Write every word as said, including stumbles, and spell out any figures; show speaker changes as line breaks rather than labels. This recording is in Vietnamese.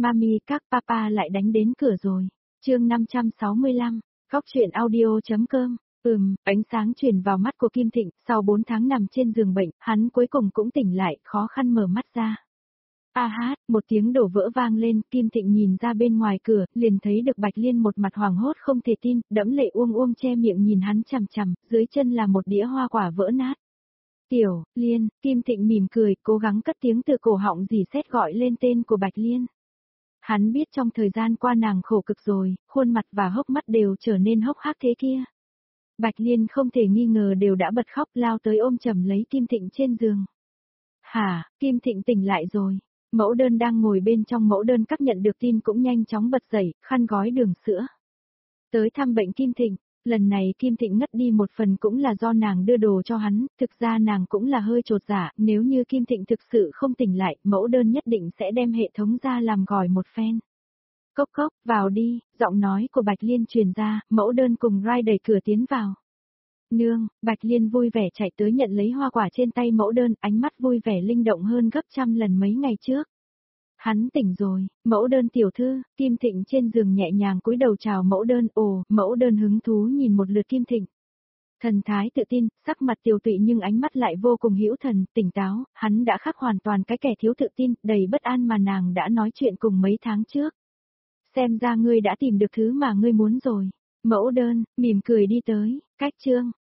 Mami các papa lại đánh đến cửa rồi. Chương năm trăm sáu mươi lăm, Góc truyện audio.com. Ừm, ánh sáng truyền vào mắt của Kim Thịnh, sau bốn tháng nằm trên giường bệnh, hắn cuối cùng cũng tỉnh lại, khó khăn mở mắt ra. A hát, một tiếng đổ vỡ vang lên, Kim Thịnh nhìn ra bên ngoài cửa, liền thấy được Bạch Liên một mặt hoảng hốt không thể tin, đẫm lệ uông uông che miệng nhìn hắn chằm chằm, dưới chân là một đĩa hoa quả vỡ nát. Tiểu, Liên, Kim Thịnh mỉm cười, cố gắng cất tiếng từ cổ họng dì xét gọi lên tên của Bạch Liên. Hắn biết trong thời gian qua nàng khổ cực rồi, khuôn mặt và hốc mắt đều trở nên hốc hác thế kia. Bạch Liên không thể nghi ngờ đều đã bật khóc lao tới ôm chầm lấy Kim Thịnh trên giường. Hả, Kim Thịnh tỉnh lại rồi. Mẫu đơn đang ngồi bên trong mẫu đơn các nhận được tin cũng nhanh chóng bật dậy, khăn gói đường sữa. Tới thăm bệnh Kim Thịnh, lần này Kim Thịnh ngất đi một phần cũng là do nàng đưa đồ cho hắn, thực ra nàng cũng là hơi trột dạ, nếu như Kim Thịnh thực sự không tỉnh lại, mẫu đơn nhất định sẽ đem hệ thống ra làm gỏi một phen. Cốc cốc, vào đi, giọng nói của Bạch Liên truyền ra, mẫu đơn cùng Rai đẩy cửa tiến vào. Nương, Bạch Liên vui vẻ chạy tới nhận lấy hoa quả trên tay mẫu đơn, ánh mắt vui vẻ linh động hơn gấp trăm lần mấy ngày trước. Hắn tỉnh rồi, mẫu đơn tiểu thư, Kim Thịnh trên giường nhẹ nhàng cúi đầu chào mẫu đơn, ồ, mẫu đơn hứng thú nhìn một lượt Kim Thịnh. Thần thái tự tin, sắc mặt tiều tụy nhưng ánh mắt lại vô cùng hữu thần, tỉnh táo, hắn đã khác hoàn toàn cái kẻ thiếu tự tin, đầy bất an mà nàng đã nói chuyện cùng mấy tháng trước. Xem ra ngươi đã tìm được thứ mà ngươi muốn rồi. Mẫu đơn, mỉm cười đi tới, cách chương.